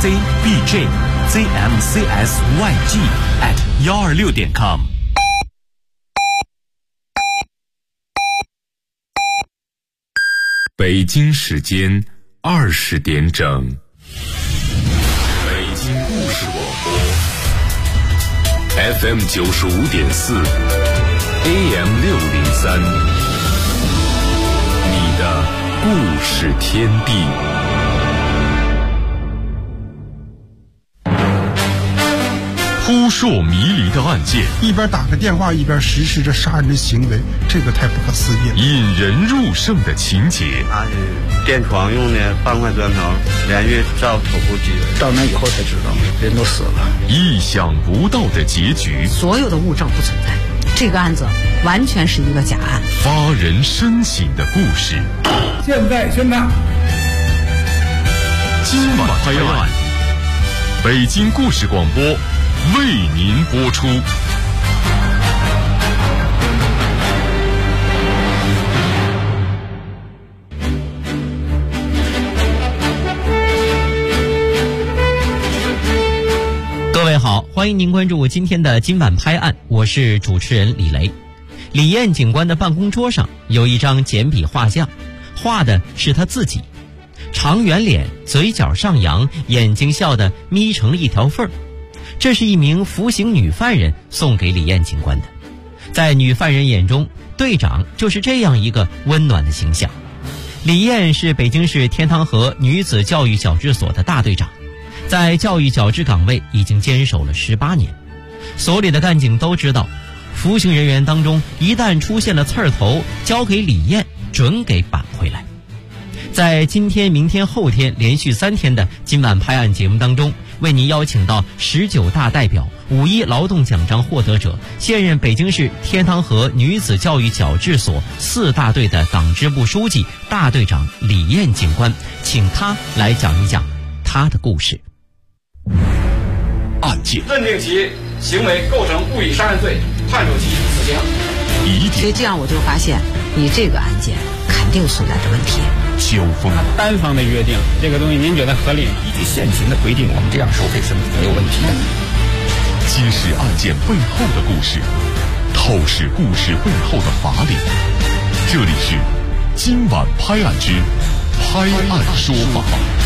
cbjzmcsyg@126.com。 北京时间20点整，北京故事广播 FM 95.4 AM 603，你的故事天地。扑朔迷离的案件， 一边打着电话一边实施着杀人的行为，这个太不可思议了。 引人入胜的情节， 他是电床用的半块砖头连续照头部击， 到那以后才知道人都死了。 意想不到的结局， 所有的物证不存在，这个案子完全是一个假案。 发人深省的故事， 现在宣判， 今晚拍案，北京故事广播为您播出。 各位好，欢迎您关注今天的今晚拍案，我是主持人李雷。李艳警官的办公桌上有一张简笔画像，画的是他自己，长圆脸，嘴角上扬，眼睛笑得眯成了一条缝儿。这是一名服刑女犯人送给李艳警官的。在女犯人眼中，队长就是这样一个温暖的形象。李艳是北京市天堂河女子教育矫治所的大队长，在教育矫治岗位已经坚守了18年。所里的干警都知道，服刑人员当中一旦出现了刺儿头，交给李艳准给扳回来。在今天、明天、后天连续3天的今晚拍案节目当中，为您邀请到19大代表、5·1劳动奖章获得者、现任北京市天堂河女子教育矫治所4大队的党支部书记、大队长李艳警官，请他来讲一讲他的故事。 案件认定其行为构成故意杀人罪，判处其死刑。 疑点， 所以这样我就发现，你这个案件肯定存在着问题。 交锋， 单方的约定这个东西，您觉得合理吗？ 依据现行的规定，我们这样收费是没有问题的。 揭示案件背后的故事，透视故事背后的法理。这里是今晚拍案之拍案说法。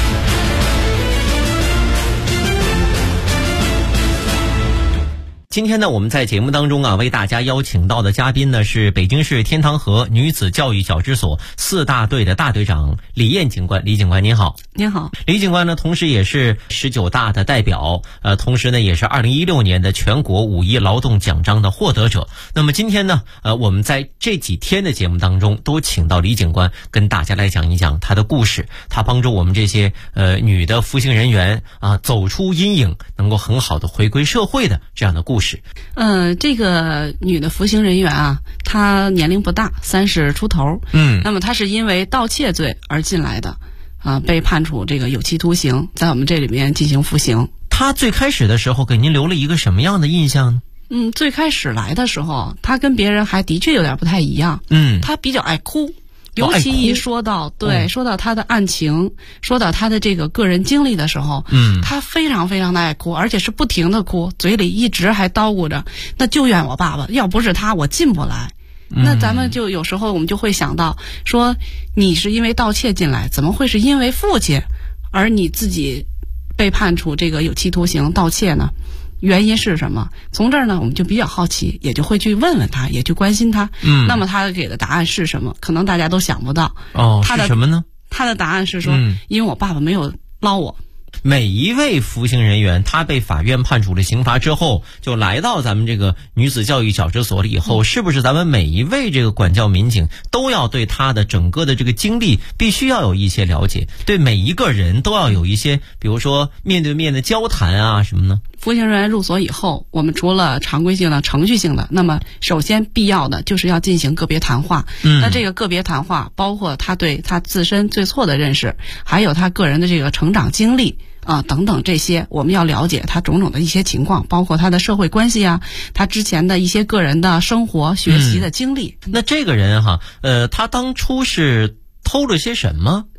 今天呢，我们在节目当中为大家邀请到的嘉宾呢是北京市天堂河女子教育矫治所4大队的大队长李艳警官。李警官您好。 您好。 李警官呢，同时也是19大的代表，同时呢也是2016年的全国5·1劳动奖章的获得者。那么今天呢，我们在这几天的节目当中都请到李警官跟大家来讲一讲他的故事，他帮助我们这些女的服刑人员走出阴影，能够很好的回归社会的这样的故事。 这个女的服刑人员啊，她年龄不大，30出头。那么她是因为盗窃罪而进来的，被判处这个有期徒刑，在我们这里面进行服刑。 她最开始的时候给您留了一个什么样的印象呢？ 最开始来的时候，她跟别人还的确有点不太一样。她比较爱哭。尤其一说到说到他的案情，说到他的这个个人经历的时候，他非常非常的爱哭，而且是不停的哭，嘴里一直还叨咕着，那就怨我爸爸，要不是他我进不来。那咱们就有时候我们就会想到说，你是因为盗窃进来，怎么会是因为父亲而你自己被判处这个有期徒刑盗窃呢？原因是什么？从这儿呢，我们就比较好奇，也就会去问问他，也去关心他。那么他给的答案是什么？可能大家都想不到。 是什么呢？ 他的答案是说，因为我爸爸没有捞我。 每一位服刑人员，他被法院判处了刑罚之后，就来到咱们这个女子教育矫治所了以后，是不是咱们每一位这个管教民警都要对他的整个的这个经历必须要有一些了解，对每一个人都要有一些，比如说面对面的交谈啊什么呢？ 服刑人员入所以后，我们除了常规性的、程序性的，那么首先必要的就是要进行个别谈话。那这个个别谈话包括他对他自身对错的认识，还有他个人的这个成长经历等等，这些我们要了解他种种的一些情况，包括他的社会关系啊，他之前的一些个人的生活学习的经历。 那这个人他当初是偷了些什么？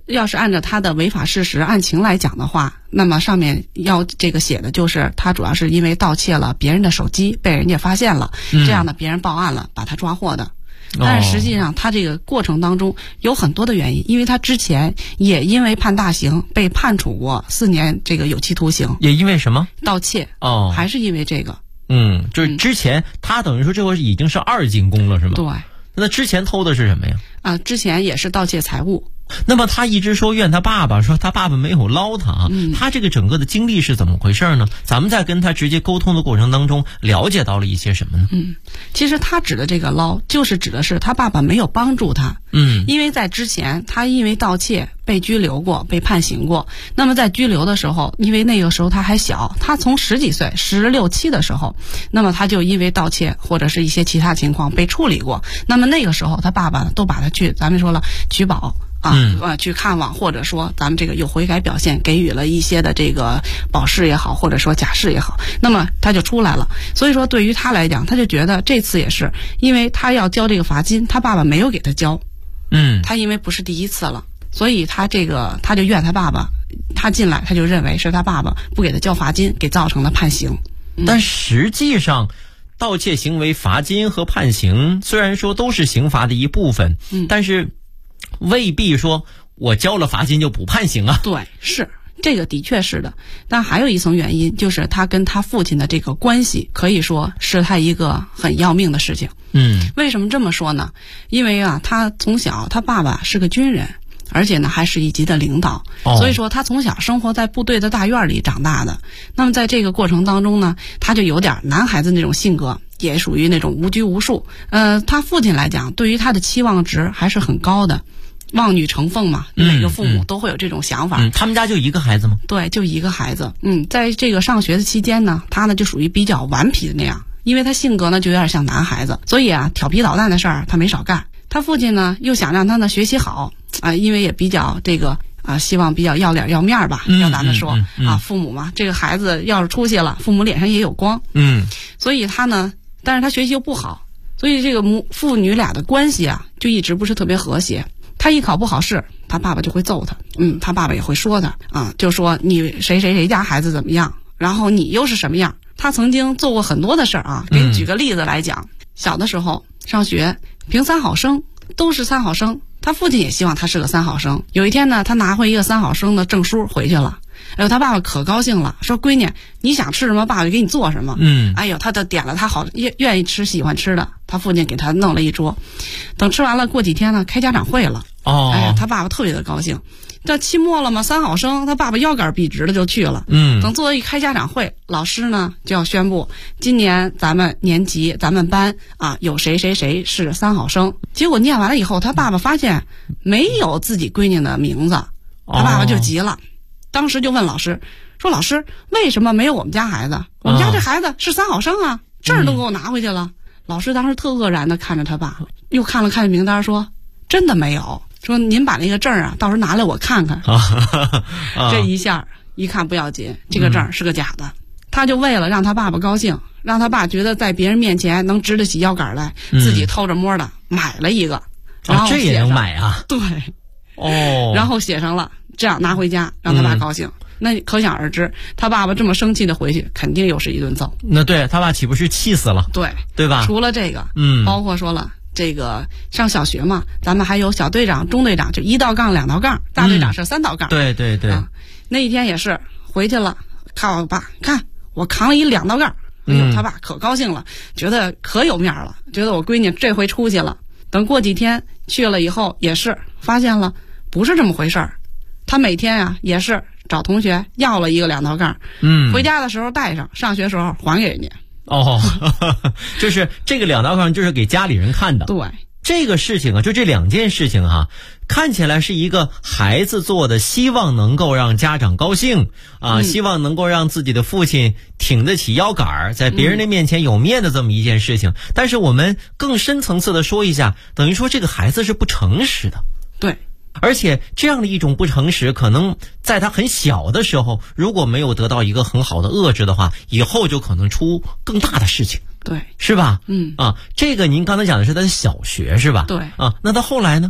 要是按照他的违法事实案情来讲的话，那么上面要这个写的就是他主要是因为盗窃了别人的手机，被人家发现了，这样的别人报案了，把他抓获的。但是实际上他这个过程当中有很多的原因，因为他之前也因为判大刑被判处过4年这个有期徒刑。 也因为什么？ 盗窃。还是因为这个。 就是之前他等于说这会已经是2进宫了是吗？ 对。 那之前偷的是什么呀？ 之前也是盗窃财物。 那么他一直说怨他爸爸，说他爸爸没有捞他啊。他这个整个的经历是怎么回事呢？咱们在跟他直接沟通的过程当中了解到了一些什么呢？ 其实他指的这个捞，就是指的是他爸爸没有帮助他。因为在之前他因为盗窃被拘留过，被判刑过。那么在拘留的时候，因为那个时候他还小，他从10几岁16、17的时候，那么他就因为盗窃或者是一些其他情况被处理过。那么那个时候他爸爸都把他去，咱们说了取保去看望，或者说咱们这个有悔改表现，给予了一些的这个保释也好，或者说假释也好，那么他就出来了。所以说对于他来讲，他就觉得这次也是因为他要交这个罚金，他爸爸没有给他交。他因为不是第一次了，所以他就怨他爸爸，他进来他就认为是他爸爸不给他交罚金，给造成了判刑。 但实际上盗窃行为罚金和判刑虽然说都是刑罚的一部分，但是未必说我交了罚金就不判刑啊。 对，是这个的确是的。但还有一层原因，就是他跟他父亲的这个关系，可以说是他一个很要命的事情。为什么这么说呢？因为他从小他爸爸是个军人，而且呢还是一级的领导，所以说他从小生活在部队的大院里长大的。那么在这个过程当中呢，他就有点男孩子那种性格，也属于那种无拘无束。他父亲来讲，对于他的期望值还是很高的，望女成凤嘛，每个父母都会有这种想法。 他们家就一个孩子吗？ 对，就一个孩子。在这个上学的期间呢，他呢就属于比较顽皮的那样，因为他性格呢就有点像男孩子，所以调皮捣蛋的事儿他没少干。他父亲呢又想让他呢学习好因为也比较这个希望比较要脸要面吧，要咱们说父母嘛，这个孩子要是出息了，父母脸上也有光。所以他呢，但是他学习又不好，所以这个父女俩的关系就一直不是特别和谐。他一考不好试，他爸爸就会揍他，他爸爸也会说他就说你谁谁谁家孩子怎么样，然后你又是什么样。他曾经做过很多的事儿给你举个例子来讲，小的时候上学评3好生，都是3好生，他父亲也希望他是个3好生。有一天呢，他拿回一个3好生的证书回去了，他爸爸可高兴了，说闺女你想吃什么，爸爸就给你做什么。他就点了他好愿意吃喜欢吃的，他父亲给他弄了一桌。等吃完了，过几天呢开家长会了，他爸爸特别的高兴。这期末了嘛，3好生，他爸爸腰杆笔直的就去了。等做一开家长会，老师呢就要宣布今年咱们年级咱们班有谁谁谁是3好生。结果念完了以后，他爸爸发现没有自己闺女的名字，他爸爸就急了，当时就问老师说，老师为什么没有我们家孩子？我们家这孩子是3好生证儿都给我拿回去了。老师当时特愕然的看着他爸，又看了看名单，说真的没有，说您把那个证儿到时候拿来我看看。这一下一看不要紧，这个证儿是个假的。他就为了让他爸爸高兴，让他爸觉得在别人面前能直得起腰杆来，自己偷着摸的买了一个，然后这也能买对，然后写上了，这样拿回家让他爸高兴。那可想而知，他爸爸这么生气的回去，肯定又是一顿揍。 那对他爸岂不是气死了？对吧？ 除了这个，包括说了这个上小学嘛，咱们还有小队长、中队长，就1道杠、2道杠，大队长是3道杠。 对。 那一天也是回去了，看我爸，看我扛了一2道杠，他爸可高兴了，觉得可有面了，觉得我闺女这回出息了。等过几天去了以后，也是发现了不是这么回事儿。他每天也是找同学要了一个2道杠，回家的时候带上，上学时候还给人家。 就是这个2道杠就是给家里人看的。 对， 这个事情就这2件事情看起来是一个孩子做的，希望能够让家长高兴希望能够让自己的父亲挺得起腰杆，在别人的面前有面的这么一件事情。但是我们更深层次的说一下，等于说这个孩子是不诚实的。 对。 而且这样的一种不诚实，可能在他很小的时候，如果没有得到一个很好的遏制的话，以后就可能出更大的事情。 对， 是吧？这个您刚才讲的是他的小学是吧？ 对。 那到后来呢？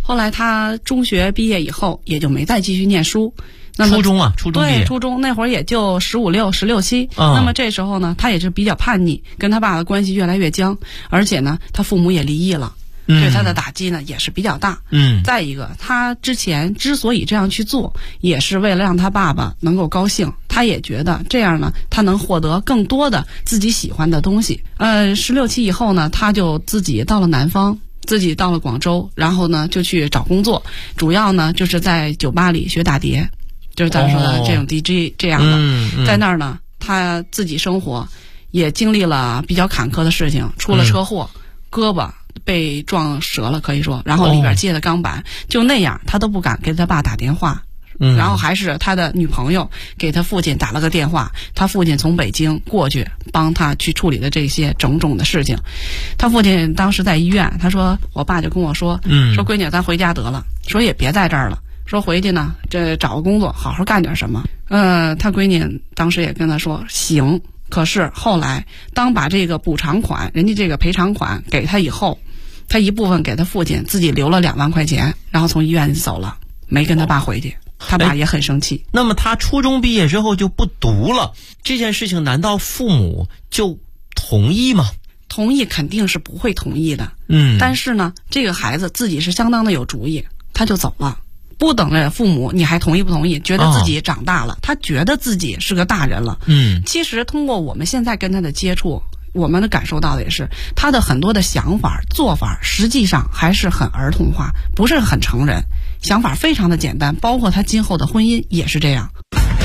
后来他中学毕业以后，也就没再继续念书。那么初中毕业， 对，初中那会儿也就15、16、17。那么这时候呢，他也是比较叛逆，跟他爸的关系越来越僵，而且呢，他父母也离异了。对他的打击呢也是比较大。再一个，他之前之所以这样去做，也是为了让他爸爸能够高兴。他也觉得这样呢，他能获得更多的自己喜欢的东西。16、17以后呢，他就自己到了南方，自己到了广州，然后呢就去找工作，主要呢就是在酒吧里学打碟，就是咱说的这种 DJ 这样的。在那儿呢，他自己生活也经历了比较坎坷的事情，出了车祸，胳膊被撞折了，可以说，然后里边接的钢板，就那样他都不敢给他爸打电话。然后还是他的女朋友给他父亲打了个电话，他父亲从北京过去帮他去处理的这些种种的事情。他父亲当时在医院，他说我爸就跟我说，说闺女咱回家得了，说也别在这儿了，说回去呢这找个工作好好干点什么。他闺女当时也跟他说行。可是后来当把这个补偿款，人家这个赔偿款给他以后，他一部分给他父亲，自己留了2万块钱，然后从医院走了，没跟他爸回去。他爸也很生气。 那么他初中毕业之后就不读了，这件事情难道父母就同意吗？ 同意肯定是不会同意的。但是呢，这个孩子自己是相当的有主意，他就走了，不等着父母你还同意不同意，觉得自己长大了，他觉得自己是个大人了。其实通过我们现在跟他的接触，我们的感受到的也是他的很多的想法做法实际上还是很儿童化，不是很成人，想法非常的简单，包括他今后的婚姻也是这样。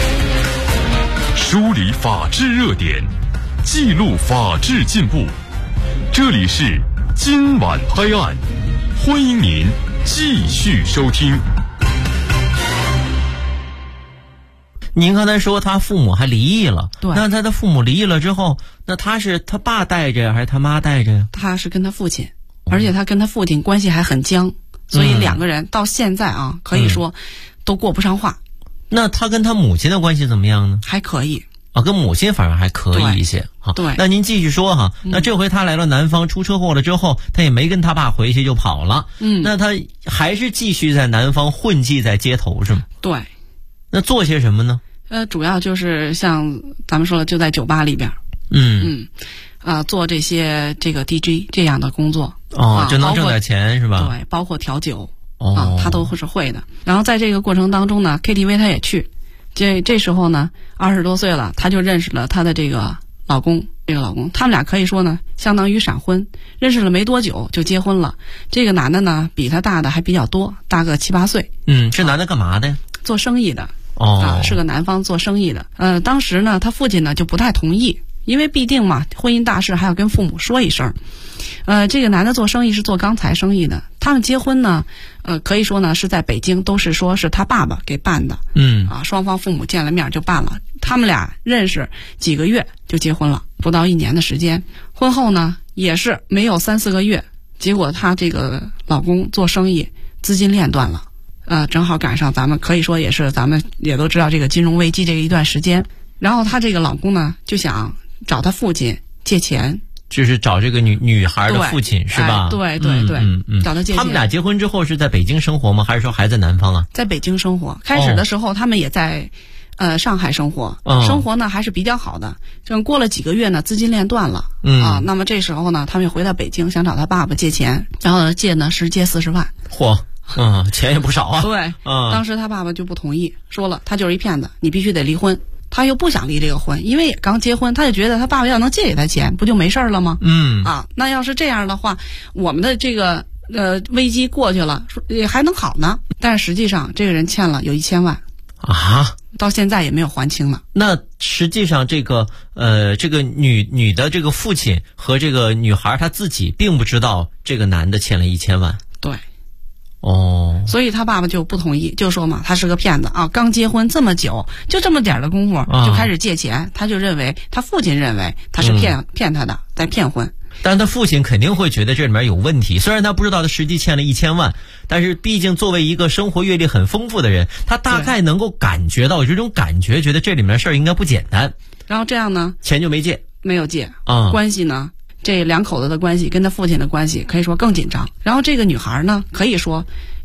梳理法治热点，记录法治进步，这里是今晚拍案，欢迎您继续收听。 您刚才说他父母还离异了， 对， 那他的父母离异了之后，那他是他爸带着还是他妈带着呀？ 他是跟他父亲，而且他跟他父亲关系还很僵，所以2个人到现在啊，可以说都过不上话。 那他跟他母亲的关系怎么样呢？ 还可以啊，跟母亲反而还可以一些。好， 对。 那您继续说哈。那这回他来了南方，出车祸了之后，他也没跟他爸回去就跑了。那他还是继续在南方混迹在街头是吗？ 对。 那做些什么呢？ 主要就是像咱们说了，就在酒吧里边，做这些这个 DJ 这样的工作。 就能挣点钱是吧？ 对，包括调酒。他都是会的。然后在这个过程当中呢 ，KTV 他也去。这时候呢，20多岁了，他就认识了他的这个老公。他们俩可以说呢，相当于闪婚，认识了没多久就结婚了。这个男的呢，比他大的还比较多，大个7、8岁。 这男的干嘛的呀？ 做生意的。是个南方做生意的。当时呢，他父亲呢就不太同意，因为必定嘛，婚姻大事还要跟父母说一声。这个男的做生意是做钢材生意的，他们结婚呢，可以说呢是在北京，都是说是他爸爸给办的。双方父母见了面就办了。他们俩认识几个月就结婚了，不到1年的时间。婚后呢也是没有3、4个月，结果他这个老公做生意资金链断了。正好赶上咱们可以说也是咱们也都知道这个金融危机这一段时间，然后他这个老公呢就想找他父亲借钱， 就是找这个女孩的父亲是吧？ 对，找他借钱。 他们俩结婚之后是在北京生活吗？还是说还在南方啊？ 在北京生活。开始的时候他们也在上海生活，生活呢还是比较好的。正过了几个月呢，资金链断了。那么这时候呢，他们又回到北京，想找他爸爸借钱，然后借呢是借40万。 嚯！钱也不少啊。 对，当时他爸爸就不同意，说了他就是一骗子，你必须得离婚。他又不想离这个婚，因为也刚结婚，他就觉得他爸爸要能借给他钱，不就没事了吗？那要是这样的话，我们的这个危机过去了，也还能好呢。但是实际上这个人欠了有1000万啊， 到现在也没有还清呢。 那实际上这个女的这个父亲和这个女孩她自己并不知道这个男的欠了1000万。 对。所以他爸爸就不同意，就说嘛，他是个骗子啊！刚结婚这么久，就这么点的功夫就开始借钱，他父亲认为他是骗他的，在骗婚。 但他父亲肯定会觉得这里面有问题，虽然他不知道他实际欠了1000万，但是毕竟作为一个生活阅历很丰富的人，他大概能够感觉到这种感觉，觉得这里面事儿应该不简单。 然后这样呢， 钱就没借， 没有借关系呢。这2口子的关系跟他父亲的关系可以说更紧张。然后这个女孩呢，可以说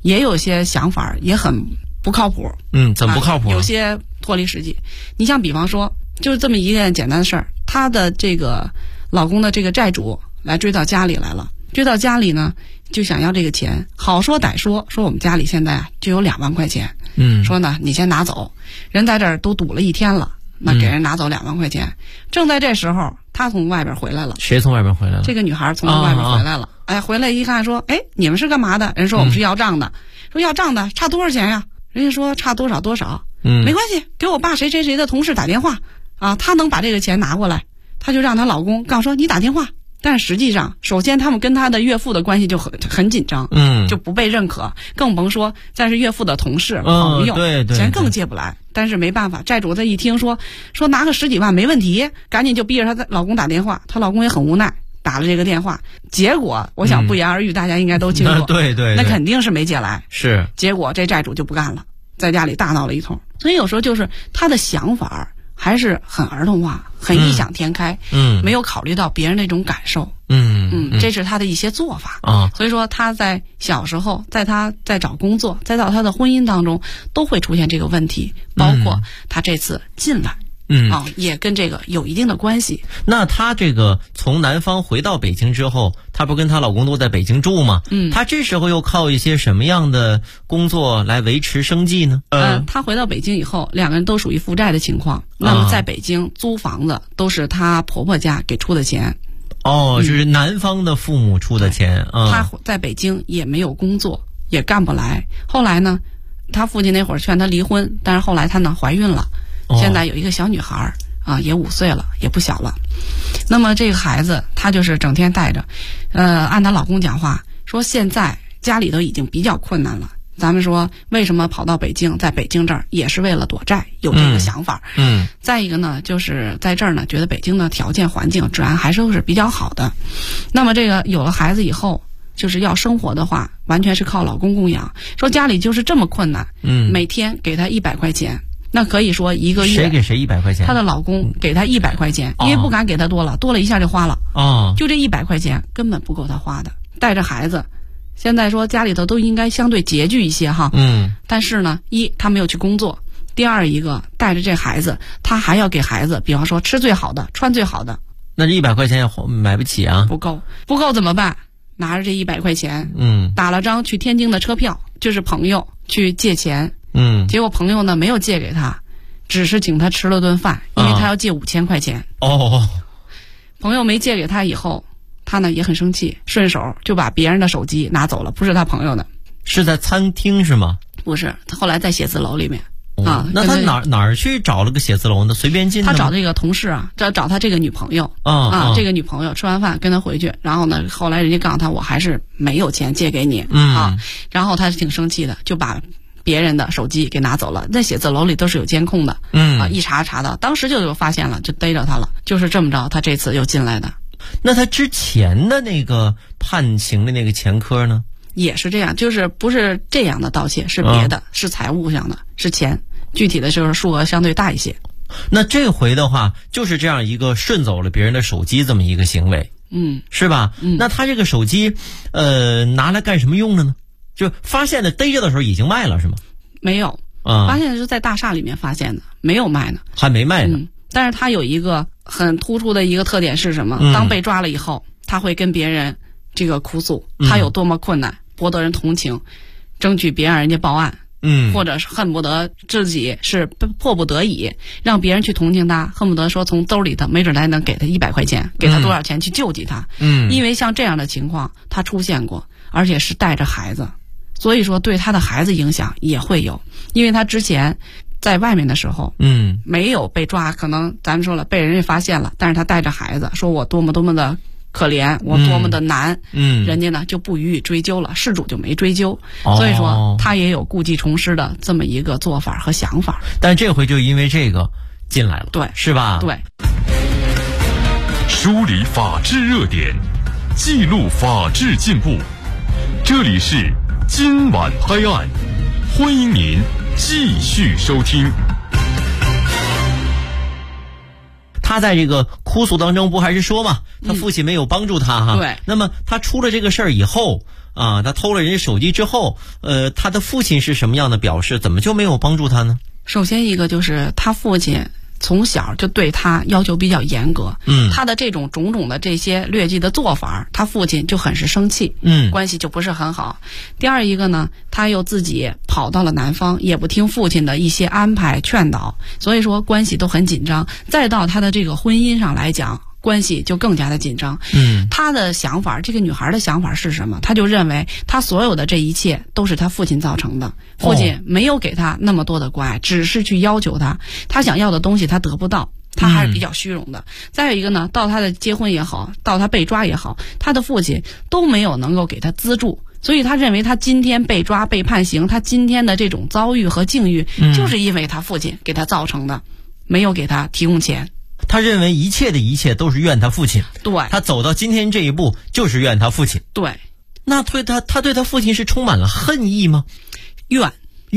也有些想法也很不靠谱。 怎么不靠谱？ 有些脱离实际。你像比方说，就是这么一件简单的事儿，她的这个老公的这个债主来追到家里来了，追到家里呢，就想要这个钱，好说歹说，说我们家里现在就有2万块钱，说呢你先拿走，人在这儿都堵了1天了，那给人拿走2万块钱。正在这时候，他从外边回来了。 谁从外边回来了？ 这个女孩从外边回来了。回来一看说，你们是干嘛的？人说我们是要账的。说要账的差多少钱呀？人家说差多少多少。没关系，给我爸谁谁谁的同事打电话啊，他能把这个钱拿过来。他就让她老公告说你打电话。但实际上，首先他们跟他的岳父的关系就很紧张，就不被认可，更甭说再是岳父的同事朋友， 对， 钱更借不来。但是没办法，债主这一听说拿个10几万没问题，赶紧就逼着她老公打电话，她老公也很无奈，打了这个电话，结果我想不言而喻，大家应该都清楚， 对， 那肯定是没借来， 是， 结果这债主就不干了，在家里大闹了一通。所以有时候就是他的想法还是很儿童化，很异想天开，没有考虑到别人那种感受，这是他的一些做法啊。所以说他在小时候，在他在找工作，再到他的婚姻当中，都会出现这个问题，包括他这次进来。也跟这个有一定的关系。 那她这个从南方回到北京之后，她不跟她老公都在北京住吗？她这时候又靠一些什么样的工作来维持生计呢？ 她回到北京以后，2个人都属于负债的情况。那么在北京租房子都是她婆婆家给出的钱。 就是南方的父母出的钱。 她在北京也没有工作，也干不来。后来呢，她父亲那会儿劝她离婚，但是后来她呢怀孕了。现在有一个小女孩也5岁了，也不小了。那么这个孩子她就是整天带着，按她老公讲话说，现在家里头已经比较困难了。咱们说为什么跑到北京，在北京这儿也是为了躲债，有这个想法。再一个呢，就是在这儿呢，觉得北京的条件环境治安还是比较好的。那么这个有了孩子以后，就是要生活的话，完全是靠老公供养。说家里就是这么困难，每天给他100块钱。那可以说一个月谁给谁100块钱？ 她的老公给她100块钱，因为不敢给她多了，多了一下就花了。就这100块钱根本不够她花的。带着孩子，现在说家里头都应该相对拮据一些哈。但是呢，她没有去工作，第二一个带着这孩子，她还要给孩子，比方说吃最好的，穿最好的。 那这100块钱也买不起啊？ 不够怎么办？拿着这100块钱，打了张去天津的车票，就是朋友去借钱。结果朋友呢没有借给他，只是请他吃了顿饭，因为他要借5000块钱。朋友没借给他以后，他呢也很生气，顺手就把别人的手机拿走了，不是他朋友的。 是在餐厅是吗？ 不是，他后来在写字楼里面。 那他哪儿去找了个写字楼呢？随便进的？ 他找这个同事找他这个女朋友这个女朋友吃完饭跟他回去，然后呢，后来人家告诉他我还是没有钱借给你然后他挺生气的，就把别人的手机给拿走了。在写字楼里都是有监控的，一查到，当时就有发现了，就逮着他了。就是这么着，他这次又进来的。 那他之前的那个判刑的那个前科呢？ 也是这样，就是不是这样的盗窃，是别的，是财务上的，是钱，具体的就是数额相对大一些。 那这回的话，就是这样一个顺走了别人的手机这么一个行为，是吧？那他这个手机，拿来干什么用的呢？就发现的逮着的时候已经卖了是吗？ 没有，发现的是在大厦里面发现的，没有卖呢， 还没卖呢。 但是他有一个很突出的一个特点是什么？当被抓了以后，他会跟别人这个哭诉，他有多么困难，博得人同情，争取别让人家报案，或者是恨不得自己是迫不得已让别人去同情他，恨不得说从兜里头没准还能给他100块钱，给他多少钱去救济他。因为像这样的情况他出现过，而且是带着孩子，所以说对他的孩子影响也会有。因为他之前在外面的时候没有被抓，可能咱们说了被人家发现了，但是他带着孩子说我多么多么的可怜，我多么的难，人家呢就不予以追究了，事主就没追究，所以说他也有故技重施的这么一个做法和想法。 但这回就因为这个进来了， 对， 是吧？ 对。 梳理法治热点，记录法治进步，这里是今晚拍案，欢迎您继续收听。 他在这个哭诉当中不还是说嘛，他父亲没有帮助他哈。 对。 那么他出了这个事儿以后， 啊，他偷了人家手机之后，他的父亲是什么样的表示？怎么就没有帮助他呢？ 首先一个就是他父亲从小就对他要求比较严格，他的这种种种的这些劣迹的做法，他父亲就很是生气，关系就不是很好。第二一个呢，他又自己跑到了南方，也不听父亲的一些安排劝导，所以说关系都很紧张。再到他的这个婚姻上来讲，关系就更加的紧张。他的想法，这个女孩的想法是什么？他就认为他所有的这一切都是他父亲造成的，父亲没有给他那么多的关爱，只是去要求他想要的东西他得不到，他还是比较虚荣的。再有一个呢，到他的结婚也好，到他被抓也好，他的父亲都没有能够给他资助，所以他认为他今天被抓被判刑，他今天的这种遭遇和境遇，就是因为他父亲给他造成的，没有给他提供钱。 他认为一切的一切都是怨他父亲， 对， 他走到今天这一步就是怨他父亲。 对， 那他对他父亲是充满了恨意吗？ 怨，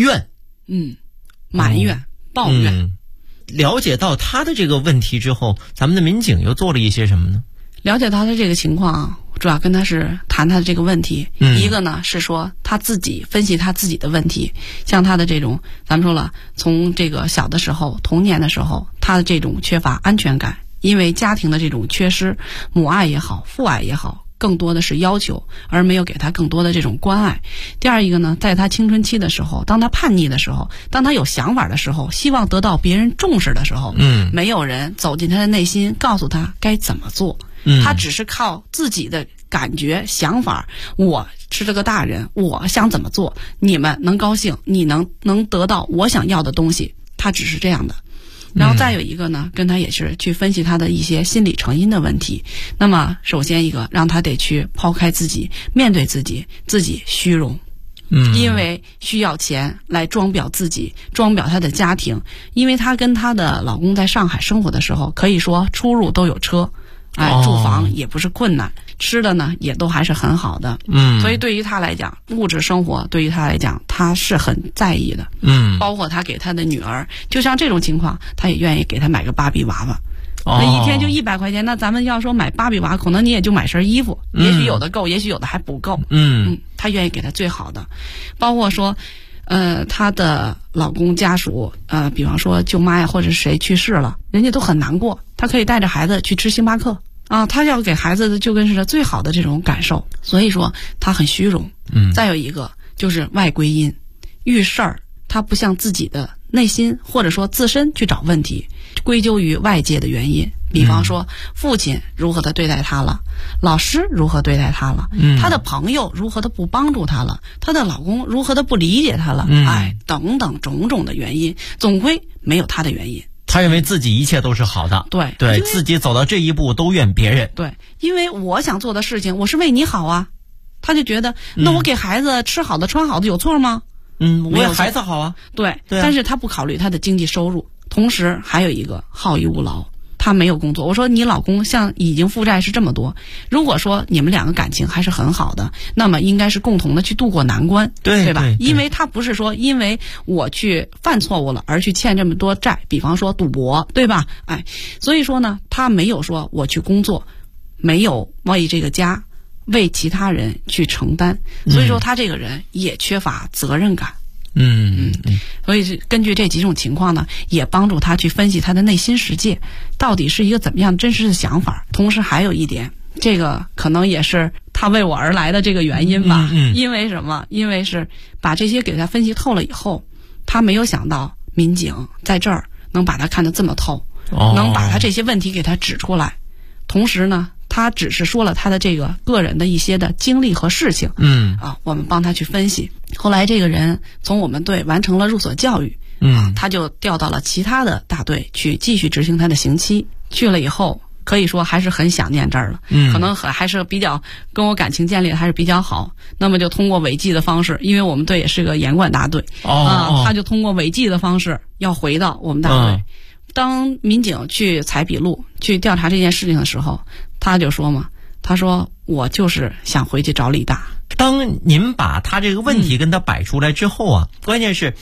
埋怨，抱怨。 了解到他的这个问题之后，咱们的民警又做了一些什么呢？ 了解到他这个情况，主要跟他是谈他的这个问题。一个呢是说他自己分析他自己的问题，像他的这种，咱们说了，从这个小的时候，童年的时候，他的这种缺乏安全感，因为家庭的这种缺失，母爱也好，父爱也好，更多的是要求，而没有给他更多的这种关爱。第二一个呢，在他青春期的时候，当他叛逆的时候，当他有想法的时候，希望得到别人重视的时候，没有人走进他的内心，告诉他该怎么做。他只是靠自己的感觉想法，我是这个大人，我想怎么做，你们能高兴，你能得到我想要的东西，他只是这样的。然后再有一个呢，跟他也是去分析他的一些心理成因的问题。那么首先一个，让他得去抛开自己，面对自己虚荣，因为需要钱来装裱自己，装裱他的家庭。因为他跟他的老公在上海生活的时候，可以说出入都有车，住房也不是困难，吃的呢也都还是很好的。所以对于他来讲，物质生活对于他来讲，他是很在意的。包括他给他的女儿，就像这种情况，他也愿意给他买个芭比娃娃。那一天就100块钱，那咱们要说买芭比娃，可能你也就买身衣服，也许有的够，也许有的还不够。他愿意给他最好的，包括说她的老公家属，比方说舅妈呀，或者是谁去世了，人家都很难过，他可以带着孩子去吃星巴克啊，他要给孩子的就跟是最好的这种感受，所以说他很虚荣。再有一个就是外归因，遇事儿他不向自己的内心或者说自身去找问题，归咎于外界的原因。比方说父亲如何的对待他了，老师如何对待他了，他的朋友如何的不帮助他了，他的老公如何的不理解他了，等等种种的原因，总归没有他的原因。 他认为自己一切都是好的，对自己走到这一步都怨别人。 对，因为我想做的事情，我是为你好啊。他就觉得，那我给孩子吃好的穿好的有错吗？ 为孩子好啊。 对，但是他不考虑他的经济收入，同时还有一个好逸恶劳。他没有工作，我说你老公像已经负债是这么多，如果说你们两个感情还是很好的，那么应该是共同的去度过难关，对吧？因为他不是说因为我去犯错误了而去欠这么多债，比方说赌博，对吧？所以说呢，他没有说我去工作，没有为这个家为其他人去承担，所以说他这个人也缺乏责任感。所以是根据这几种情况呢，也帮助他去分析他的内心世界到底是一个怎么样真实的想法。同时还有一点，这个可能也是他为我而来的这个原因吧。因为什么？因为是把这些给他分析透了以后，他没有想到民警在这儿能把他看得这么透，能把他这些问题给他指出来。同时呢，他只是说了他的这个个人的一些的经历和事情，我们帮他去分析。后来这个人从我们队完成了入所教育，他就调到了其他的大队去继续执行他的刑期。去了以后，可以说还是很想念这儿了，可能还是比较跟我感情建立的还是比较好。那么就通过违纪的方式，因为我们队也是个严管大队，他就通过违纪的方式要回到我们大队。当民警去采笔录去调查这件事情的时候，他就说嘛，他说我就是想回去找李大。 当您把他这个问题跟他摆出来之后啊，关键是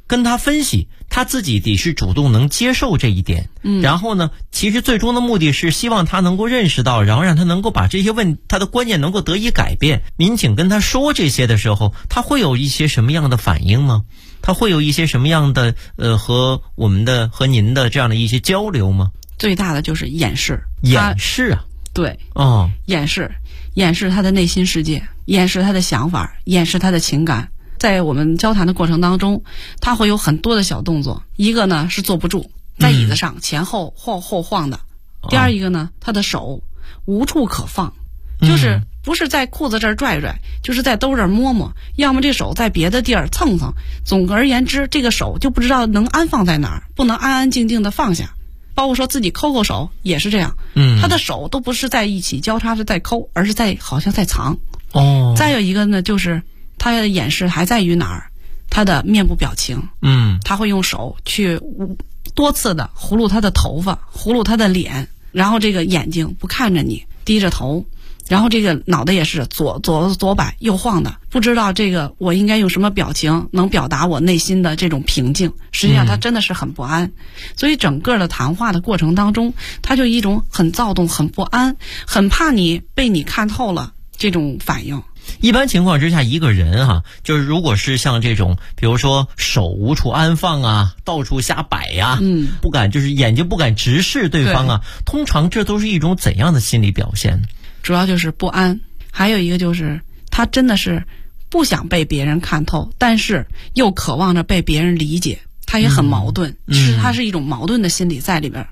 跟他分析，他自己得是主动能接受这一点。然后呢，其实最终的目的是希望他能够认识到，然后让他能够把这些他的观念能够得以改变。民警跟他说这些的时候，他会有一些什么样的反应吗？他会有一些什么样的和您的这样的一些交流吗？ 最大的就是掩饰。 掩饰啊？ 对。掩饰他的内心世界，掩饰他的想法，掩饰他的情感。在我们交谈的过程当中，他会有很多的小动作。一个呢是坐不住，在椅子上前后晃的。第二一个呢，他的手无处可放，就是不是在裤子这儿拽拽，就是在兜这儿摸摸，要么这手在别的地儿蹭蹭。总而言之，这个手就不知道能安放在哪儿，不能安安静静的放下。包括说自己抠手也是这样，他的手都不是在一起交叉是在抠，而是好像在藏。再有一个呢，就是他的掩饰还在于哪儿？他的面部表情。他会用手去多次的葫芦他的头发，葫芦他的脸，然后这个眼睛不看着你，低着头，然后这个脑袋也是左摆右晃的，不知道这个我应该用什么表情能表达我内心的这种平静。实际上他真的是很不安，所以整个的谈话的过程当中，他就一种很躁动、很不安、很怕你被你看透了这种反应。 一般情况之下，一个人就是如果是像这种，比如说手无处安放啊，到处瞎摆呀，不敢就是眼睛不敢直视对方啊，通常这都是一种怎样的心理表现？ 主要就是不安，还有一个就是他真的是不想被别人看透，但是又渴望着被别人理解，他也很矛盾，他是一种矛盾的心理在里边。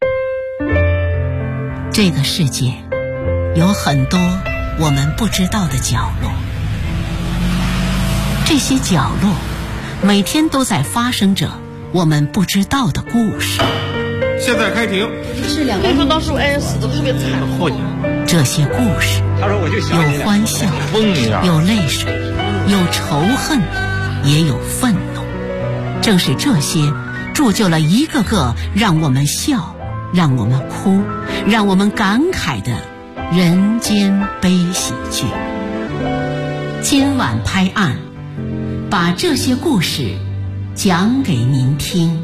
这个世界有很多我们不知道的角落，这些角落每天都在发生着我们不知道的故事。 现在开庭。 是2个，当时我死的特别惨。 这些故事有欢笑，有泪水，有仇恨，也有愤怒。正是这些铸就了一个个让我们笑，让我们哭，让我们感慨的人间悲喜剧。今晚拍案，把这些故事讲给您听。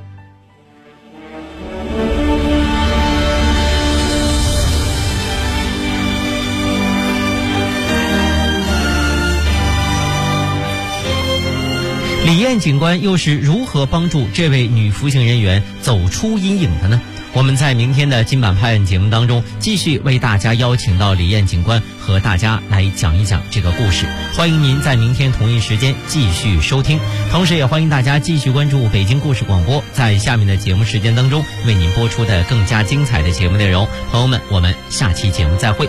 李艳警官又是如何帮助这位女服刑人员走出阴影的呢？我们在明天的今晚拍案节目当中，继续为大家邀请到李艳警官和大家来讲一讲这个故事。欢迎您在明天同一时间继续收听，同时也欢迎大家继续关注北京故事广播，在下面的节目时间当中为您播出的更加精彩的节目内容。朋友们，我们下期节目再会。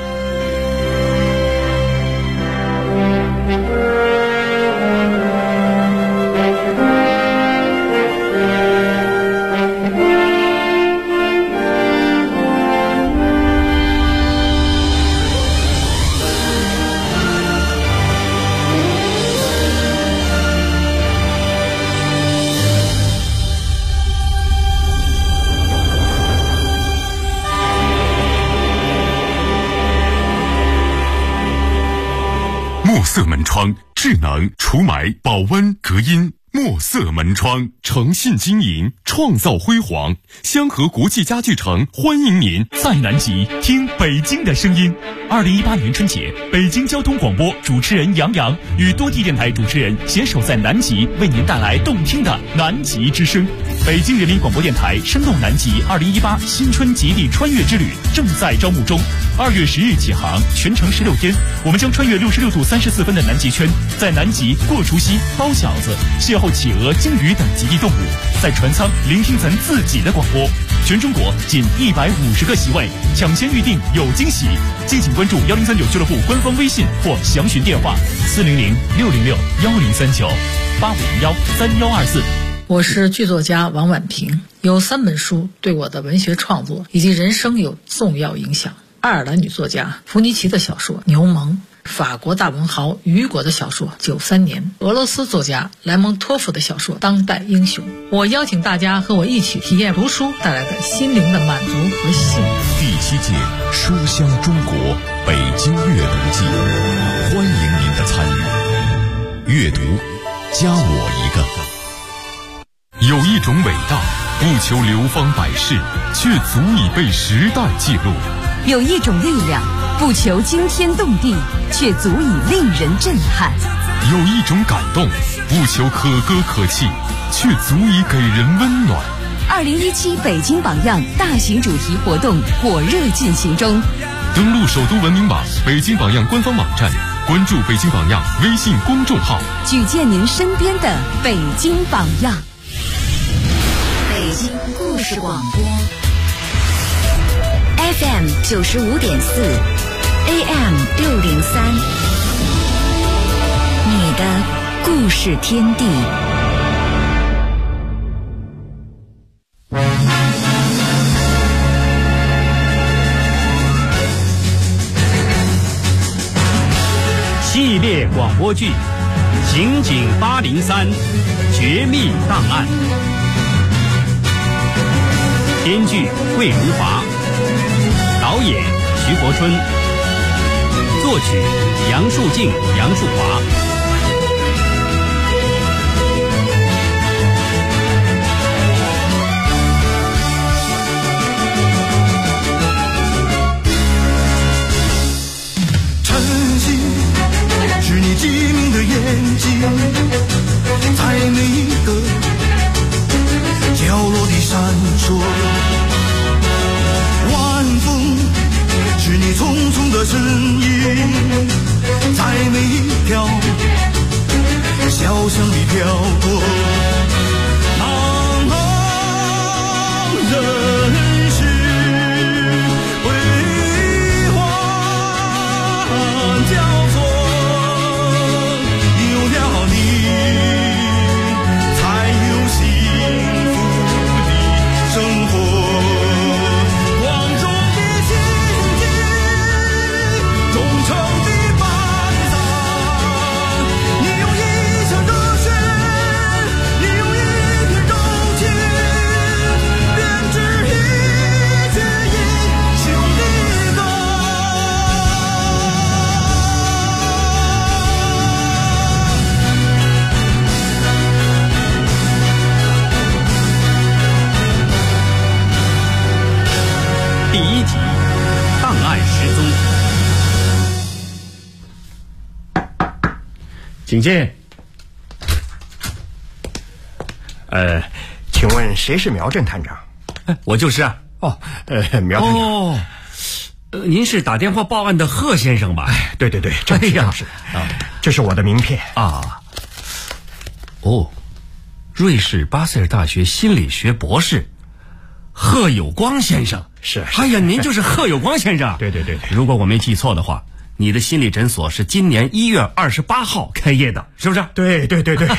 墨色门窗，智能除霾、保温、隔音。墨色门窗，诚信经营，创造辉煌。香河国际家具城欢迎您在南极听北京的声音。2018年春节，北京交通广播主持人杨洋与多地电台主持人携手在南极，为您带来动听的南极之声。北京人民广播电台声动南极2018新春极地穿越之旅正在招募中，2月10日起航，全程16天，我们将穿越66度34分的南极圈，在南极过除夕、包饺子，邂逅企鹅、鲸鱼等极地动物，在船舱聆听咱自己的广播。全中国仅150个席位，抢先预定有惊喜。敬请关注1039俱乐部官方微信或详询电话400-606-1039-8501-3124。 我是剧作家王婉平，有3本书对我的文学创作以及人生有重要影响。爱尔兰女作家弗尼奇的小说《牛虻》，法国大文豪雨果的小说《93年》，俄罗斯作家莱蒙托夫的小说《当代英雄》。我邀请大家和我一起体验读书带来的心灵的满足和幸福。 第7届书香中国北京阅读季，欢迎您的参与。阅读，加我一个。 有一种伟大，不求流芳百世，却足以被时代记录； 有一种力量，不求惊天动地，却足以令人震撼； 有一种感动，不求可歌可泣，却足以给人温暖。 2017北京榜样大型主题活动火热进行中， 登录首都文明网、北京榜样官方网站，关注北京榜样微信公众号， 举荐您身边的北京榜样。 北京故事广播 FM 95.4 AM 603，你的故事天地。 系列广播剧《刑警803绝密档案》，编剧魏如华，导演徐国春，作曲杨树静、杨树华。 是你机灵的眼睛，在每一个角落里闪烁。晚风是你匆匆的身影，在每一条小巷里飘过。茫茫人世辉煌交错。 请进。 请问谁是苗振探长？ 我就是啊。 苗探长。 哦，您是打电话报案的贺先生吧？ 对，正是。这是我的名片啊。哦，瑞士巴塞尔大学心理学博士贺有光先生。 是。 哎呀，您就是贺有光先生。 对。 如果我没记错的话，你的心理诊所是今年1月28号开业的，是不是？ 对。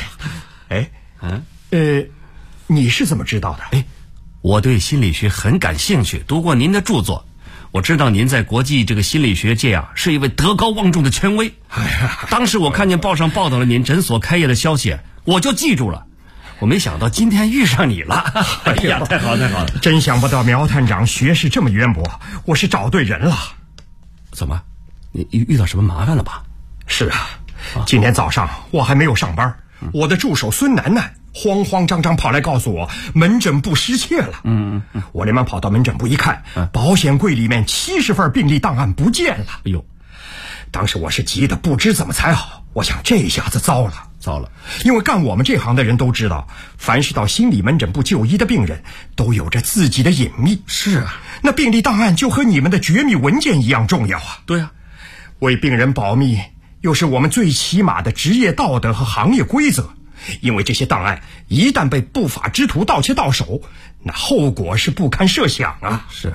你是怎么知道的？ 我对心理学很感兴趣，读过您的著作，我知道您在国际这个心理学界啊是一位德高望重的权威。当时我看见报上报道了您诊所开业的消息，我就记住了。我没想到今天遇上你了。哎呀，太好了！ 真想不到苗探长学识这么渊博，我是找对人了。 怎么？你遇到什么麻烦了吧？ 是啊，今天早上我还没有上班，我的助手孙楠楠慌慌张张跑来告诉我门诊部失窃了。我连忙跑到门诊部一看，保险柜里面70份病历档案不见了。 哎呦， 当时我是急得不知怎么才好，我想这下子糟了。因为干我们这行的人都知道，凡是到心理门诊部就医的病人都有着自己的隐秘。 是啊， 那病历档案就和你们的绝密文件一样重要啊。 对啊， 为病人保密又是我们最起码的职业道德和行业规则，因为这些档案一旦被不法之徒盗窃到手，那后果是不堪设想啊。 是，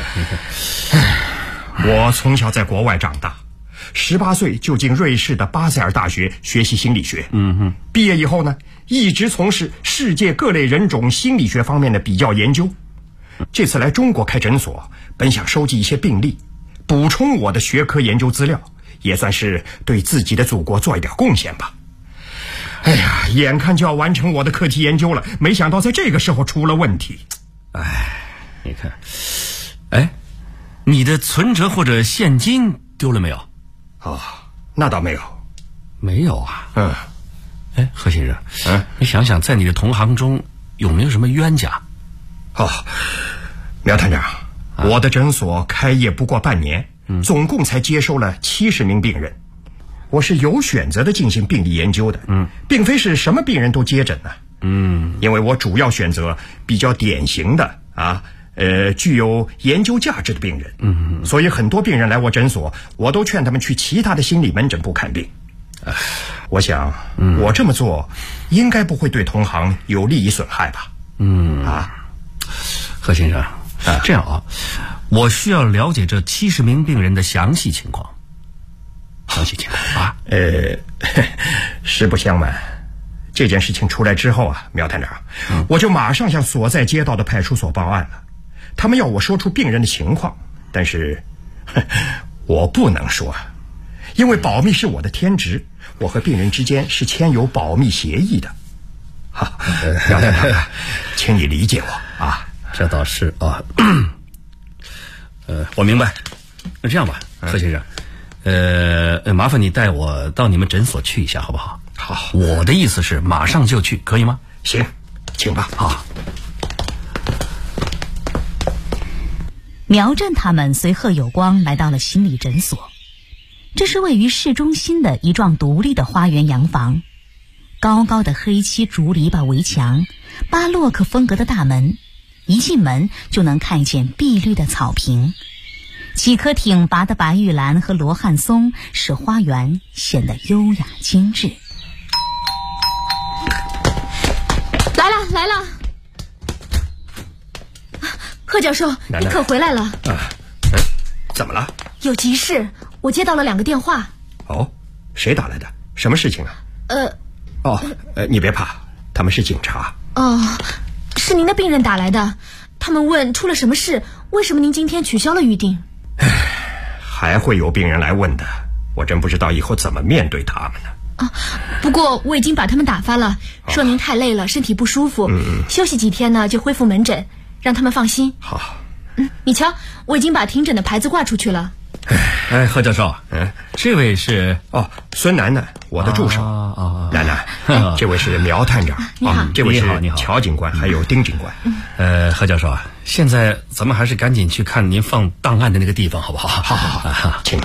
我从小在国外长大，18岁就进瑞士的巴塞尔大学学习心理学。毕业以后呢，一直从事世界各类人种心理学方面的比较研究。这次来中国开诊所，本想收集一些病例，补充我的学科研究资料，也算是对自己的祖国做一点贡献吧。哎呀，眼看就要完成我的课题研究了，没想到在这个时候出了问题。 你看，你的存折或者现金丢了没有？ 那倒没有。 没有啊？贺先生，你想想，在你的同行中有没有什么冤家？ 苗探长，我的诊所开业不过半年，总共才接收了70名病人。我是有选择的进行病理研究的，并非是什么病人都接诊的。因为我主要选择比较典型的具有研究价值的病人，所以很多病人来我诊所，我都劝他们去其他的心理门诊部看病。我想，我这么做应该不会对同行有利益损害吧？ 何先生，这样我需要了解这70名病人的详细情况。 实不相瞒，这件事情出来之后苗探长，我就马上向所在街道的派出所报案了。他们要我说出病人的情况，但是我不能说，因为保密是我的天职，我和病人之间是签有保密协议的。苗探长，请你理解我这倒是我明白。那这样吧，何先生，麻烦你带我到你们诊所去一下，好不好？ 好， 我的意思是马上就去，可以吗？ 行，请吧。 苗震他们随贺有光来到了心理诊所，这是位于市中心的一幢独立的花园洋房，高高的黑漆竹篱笆围墙，巴洛克风格的大门，一进门就能看见碧绿的草坪，几棵挺拔的白玉兰和罗汉松使花园显得优雅精致。 来了，贺教授，你可回来了。 怎么了？ 有急事，我接到了2个电话。 谁打来的？什么事情啊？你别怕，他们是警察。 是您的病人打来的，他们问出了什么事，为什么您今天取消了预定？ 还会有病人来问的，我真不知道以后怎么面对他们呢。 不过我已经把他们打发了，说您太累了，身体不舒服，休息几天呢就恢复门诊，让他们放心。 好。 你瞧，我已经把停诊的牌子挂出去了。 贺教授，这位是孙楠楠，我的助手。楠楠，这位是苗探长。 你好， 这位是乔警官，还有丁警官。 贺教授现在咱们还是赶紧去看您放档案的那个地方，好不好？ 好，请。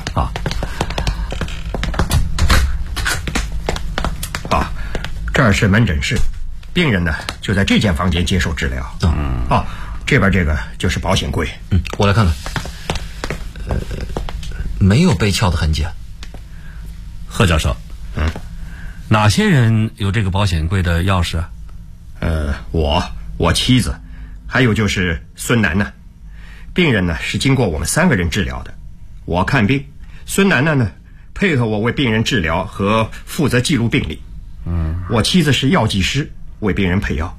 这儿是门诊室，病人呢就在这间房间接受治疗。这边这个就是保险柜。 我来看看。没有被撬的痕迹。 贺教授，哪些人有这个保险柜的钥匙？ 我妻子，还有就是孙楠楠。病人呢是经过我们3个人治疗的，我看病，孙楠楠呢配合我为病人治疗和负责记录病历。我妻子是药剂师，为病人配药。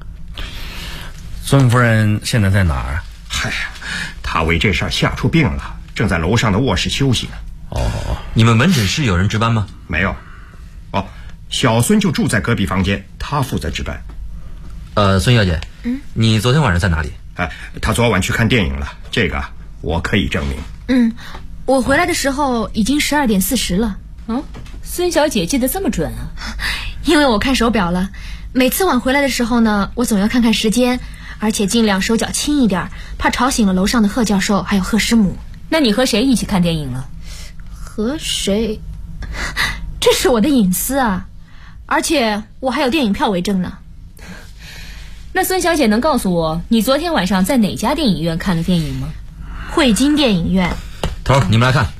孙夫人现在在哪儿？ 她为这事儿吓出病了，正在楼上的卧室休息呢。 你们门诊室有人值班吗？ 没有。小孙就住在隔壁房间，他负责值班。 孙小姐，你昨天晚上在哪里？ 他昨晚去看电影了，这个我可以证明。 我回来的时候已经12点40了。 孙小姐记得这么准啊？ 因为我看手表了，每次晚回来的时候呢，我总要看看时间，而且尽量手脚轻一点，怕吵醒了楼上的贺教授还有贺师母。 那你和谁一起看电影了？ 和谁？这是我的隐私啊，而且我还有电影票为证呢。 那孙小姐能告诉我，你昨天晚上在哪家电影院看了电影吗？ 汇金电影院。 头，你们来看，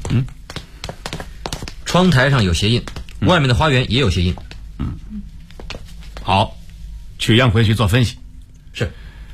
窗台上有鞋印，外面的花园也有鞋印。 好，取样回去做分析。 是。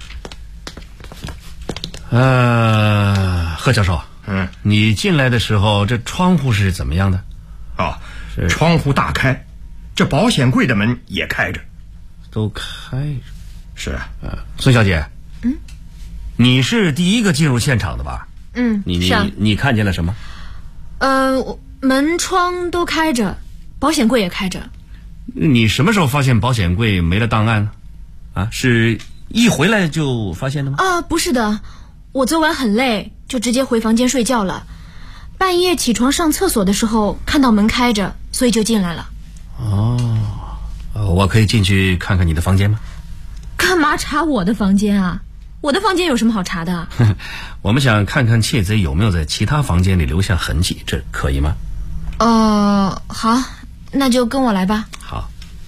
贺教授，你进来的时候这窗户是怎么样的？ 窗户大开，这保险柜的门也开着。 都开着。 是啊。 孙小姐，你是第一个进入现场的吧？你看见了什么？ 门窗都开着，保险柜也开着。 你什么时候发现保险柜没了档案呢？是一回来就发现的吗？ 不是的，我昨晚很累，就直接回房间睡觉了。半夜起床上厕所的时候，看到门开着，所以就进来了。 我可以进去看看你的房间吗？ 可干嘛查我的房间啊？我的房间有什么好查的？ 我们想看看窃贼有没有在其他房间里留下痕迹，这可以吗？ 好，那就跟我来吧。 好。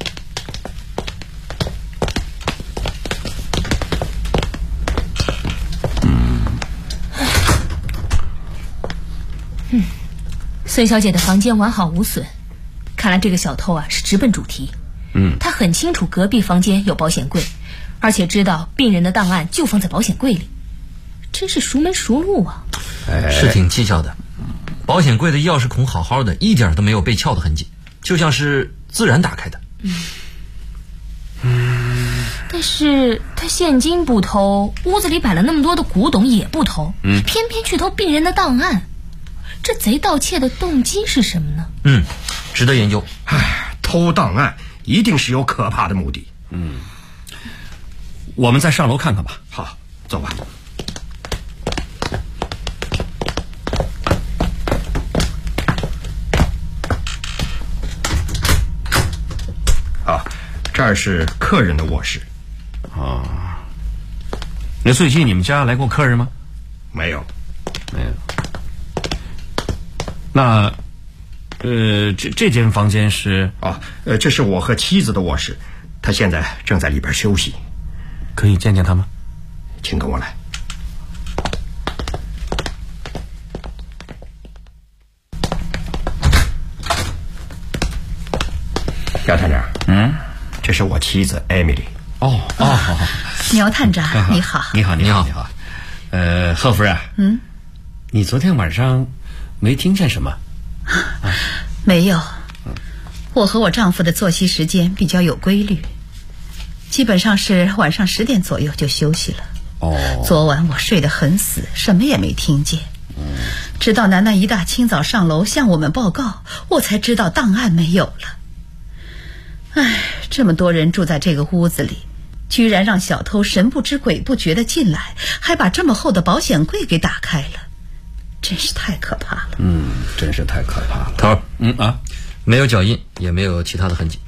孙小姐的房间完好无损，看来这个小偷啊是直奔主题。他很清楚隔壁房间有保险柜，而且知道病人的档案就放在保险柜里，真是熟门熟路啊。 是挺蹊跷的，保险柜的钥匙孔好好的，一点都没有被撬的痕迹，就像是自然打开的。 但是他现金不偷，屋子里摆了那么多的古董也不偷，偏偏去偷病人的档案，这贼盗窃的动机是什么呢？ 值得研究。 偷档案一定是有可怕的目的。 我们再上楼看看吧。 好，走吧。这儿是客人的卧室。 那最近你们家来过客人吗？ 没有。 那这间房间是？ 这是我和妻子的卧室，她现在正在里边休息。 可以见见她吗？ 请跟我来。姚探长，这是我妻子艾米丽。 苗探长，你好。 你好。贺夫人，你昨天晚上没听见什么？ 没有，我和我丈夫的作息时间比较有规律，基本上是晚上10点左右就休息了。昨晚我睡得很死，什么也没听见。直到楠楠一大清早上楼向我们报告，我才知道档案没有了。这么多人住在这个屋子里，居然让小偷神不知鬼不觉地进来，还把这么厚的保险柜给打开了，真是太可怕了。 真是太可怕了。 头儿，没有脚印，也没有其他的痕迹。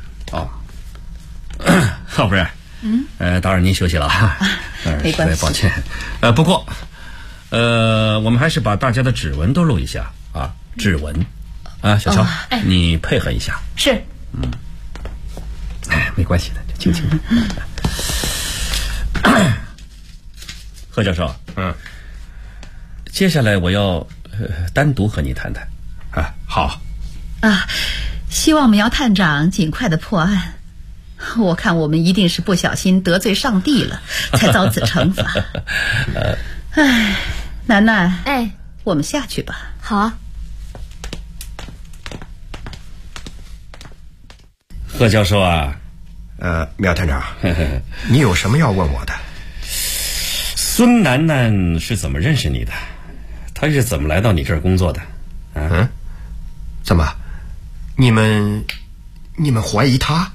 贺夫人，打扰您休息了啊。 没关系， 抱歉。不过，我们还是把大家的指纹都录一下啊，指纹。小乔，你配合一下。 是。 没关系的，就轻轻的。贺教授，接下来我要单独和你谈谈。 好。 希望苗探长尽快的破案。我看我们一定是不小心得罪上帝了，才遭此惩罚。楠楠，我们下去吧。 好啊。 贺教授啊， 苗探长，你有什么要问我的？ 孙楠楠是怎么认识你的？她是怎么来到你这儿工作的？ 怎么？你们怀疑她？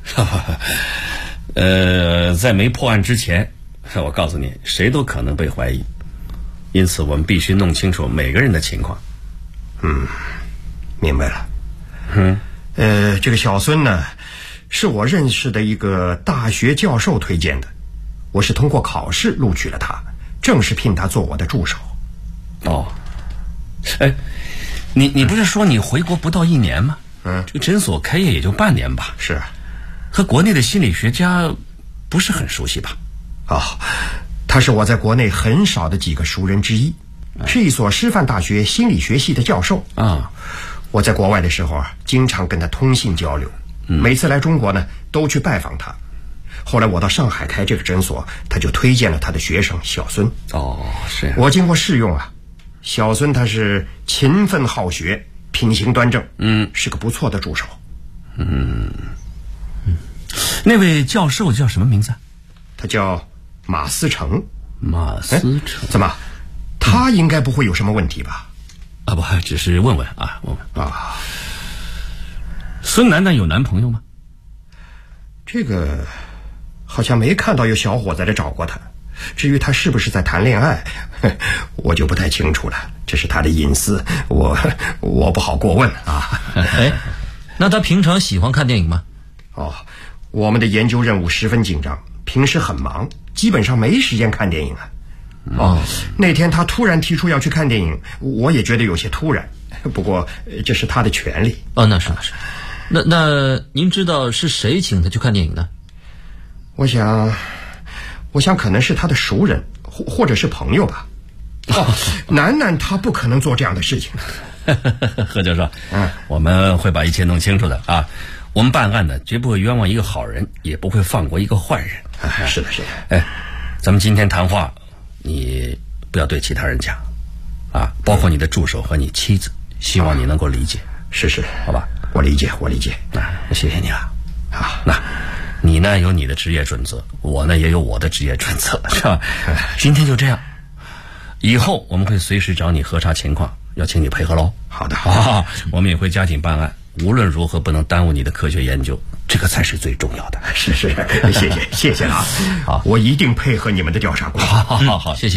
在没破案之前，我告诉你，谁都可能被怀疑，因此我们必须弄清楚每个人的情况。 明白了。这个小孙呢，是我认识的一个大学教授推荐的，我是通过考试录取了他，正式聘他做我的助手。 你不是说你回国不到1年吗？这个诊所开业也就半年吧？ 是。 和国内的心理学家不是很熟悉吧？ 他是我在国内很少的几个熟人之一，是一所师范大学心理学系的教授。我在国外的时候经常跟他通信交流，每次来中国呢都去拜访他。后来我到上海开这个诊所，他就推荐了他的学生小孙。 是。 我经过试用小孙他是勤奋好学，品行端正，是个不错的助手。 那位教授叫什么名字？ 他叫马思成。 马思成。 怎么？他应该不会有什么问题吧？ 不，只是问问。孙楠楠有男朋友吗？ 这个好像没看到有小伙子来找过他。至于他是不是在谈恋爱，我就不太清楚了，这是他的隐私，我不好过问啊。 那他平常喜欢看电影吗？ 我们的研究任务十分紧张， 平时很忙，基本上没时间看电影啊。那天他突然提出要去看电影，我也觉得有些突然，不过这是他的权利。 那是。那您知道是谁请他去看电影呢？ 我想可能是他的熟人，或者是朋友吧。楠楠他不可能做这样的事情。 何教授，我们会把一切弄清楚的啊。我们办案的绝不会冤枉一个好人，也不会放过一个坏人。 是的。 咱们今天谈话，你不要对其他人讲啊，包括你的助手和你妻子，希望你能够理解。 是，好吧，我理解。 谢谢你了。那你呢有你的职业准则，我呢也有我的职业准则，是吧？今天就这样，以后我们会随时找你核查情况，要请你配合喽。 好的。 我们也会加紧办案，无论如何不能耽误你的科学研究，这个才是最重要的。 是，谢谢啊！好，我一定配合你们的调查工作。 好，谢谢。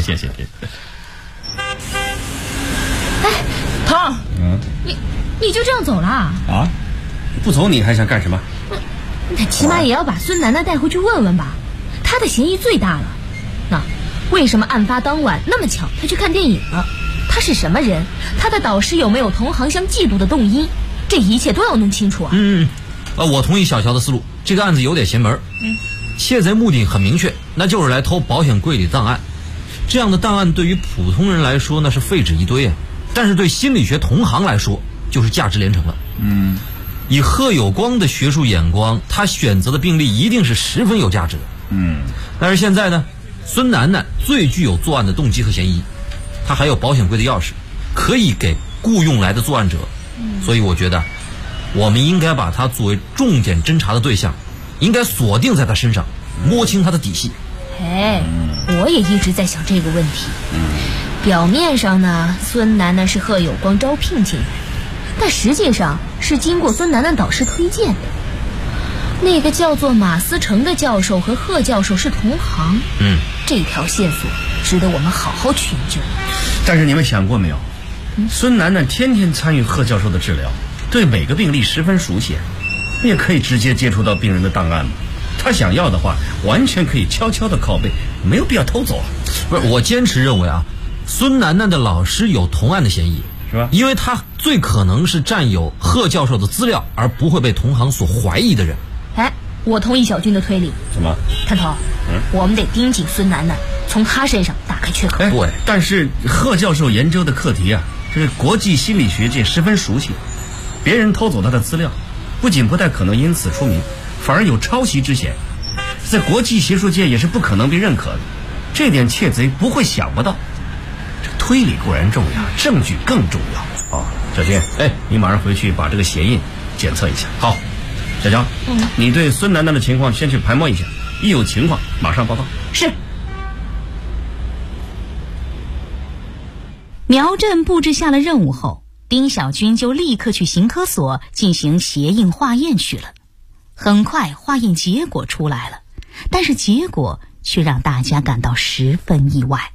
哎，头，你就这样走了啊？不走你还想干什么？ 那起码也要把孙楠楠带回去问问吧，他的嫌疑最大了。那为什么案发当晚那么巧他去看电影了？他是什么人？他的导师有没有同行相嫉妒的动因？这一切都要弄清楚啊。 我同意小乔的思路，这个案子有点邪门。窃贼目的很明确，那就是来偷保险柜里的档案。这样的档案对于普通人来说那是废纸一堆啊，但是对心理学同行来说就是价值连城了。以贺有光的学术眼光，他选择的病例一定是十分有价值的。但是现在呢，孙楠楠最具有作案的动机和嫌疑，他还有保险柜的钥匙，可以给雇佣来的作案者。所以我觉得我们应该把他作为重点侦查的对象，应该锁定在他身上，摸清他的底细。 我也一直在想这个问题。表面上呢，孙楠楠是贺有光招聘进来，但实际上是经过孙楠楠导师推荐的。那个叫做马思成的教授和贺教授是同行，这条线索值得我们好好去研究。 但是你们想过没有，孙楠楠天天参与贺教授的治疗，对每个病例十分熟悉，也可以直接接触到病人的档案嘛。他想要的话，完全可以悄悄的拷贝，没有必要偷走啊。 不是，我坚持认为啊，孙楠楠的老师有同案的嫌疑， 是吧？ 因为他最可能是占有贺教授的资料，而不会被同行所怀疑的人。 我同意小军的推理。 什么？ 探头，我们得盯紧孙楠楠，从他身上打开缺口。 对，但是贺教授研究的课题啊，这是国际心理学界十分熟悉，别人偷走他的资料，不仅不太可能因此出名，反而有抄袭之嫌，在国际学术界也是不可能被认可的。这点窃贼不会想不到。这推理固然重要，证据更重要。小军，你马上回去把这个鞋印检测一下。好，小乔，你对孙楠楠的情况先去盘摸一下，一有情况马上报告。 是。 苗振布置下了任务后，丁小军就立刻去刑科所进行鞋印化验去了。很快化验结果出来了，但是结果却让大家感到十分意外。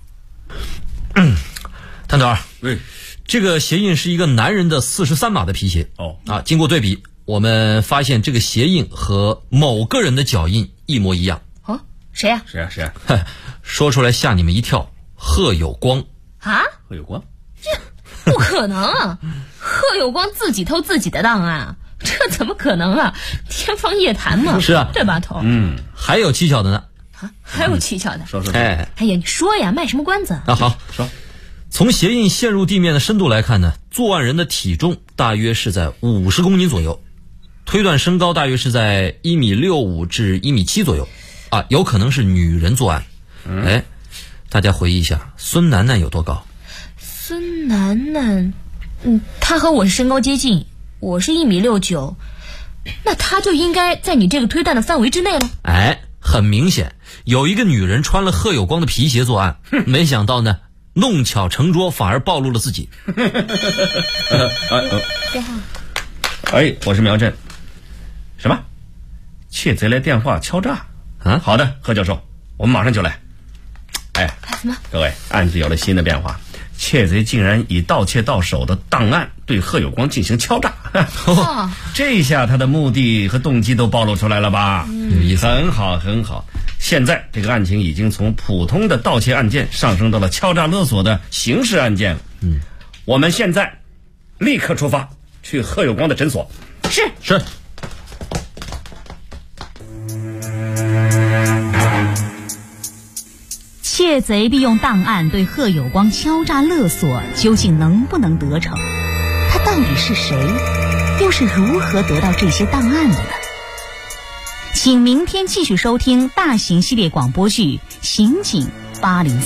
探头，这个鞋印是一个男人的43码的皮鞋。经过对比，我们发现这个鞋印和某个人的脚印一模一样。 谁呀？ 谁呀？ 说出来吓你们一跳，贺有光。 贺有光？ 这不可能啊！贺有光自己偷自己的档案啊，这怎么可能啊？天方夜谭嘛。 是啊， 对吧，头？ 还有蹊跷的呢。 还有蹊跷的？ 说。 哎呀，你说呀，卖什么关子？ 好说。从鞋印陷入地面的深度来看呢，作案人的体重大约是在50公斤左右，推断身高大约是在1.65米至1.7米左右，有可能是女人作案。大家回忆一下，孙楠楠有多高？ 孙楠楠，她和我是身高接近，我是1.69米，那她就应该在你这个推断的范围之内了。 很明显，有一个女人穿了贺有光的皮鞋作案，没想到呢，弄巧成拙，反而暴露了自己。 我是苗振。什么？窃贼来电话敲诈？好的，贺教授，我们马上就来。 什么？ 各位，案子有了新的变化，窃贼竟然以盗窃到手的档案对贺有光进行敲诈。这下他的目的和动机都暴露出来了吧？ 有意思。 很好。 现在这个案情已经从普通的盗窃案件上升到了敲诈勒索的刑事案件了。我们现在立刻出发去贺有光的诊所。 是。 窃贼利用档案对贺有光敲诈勒索，究竟能不能得逞？他到底是谁？又是如何得到这些档案的呢？请明天继续收听大型系列广播剧《刑警803》。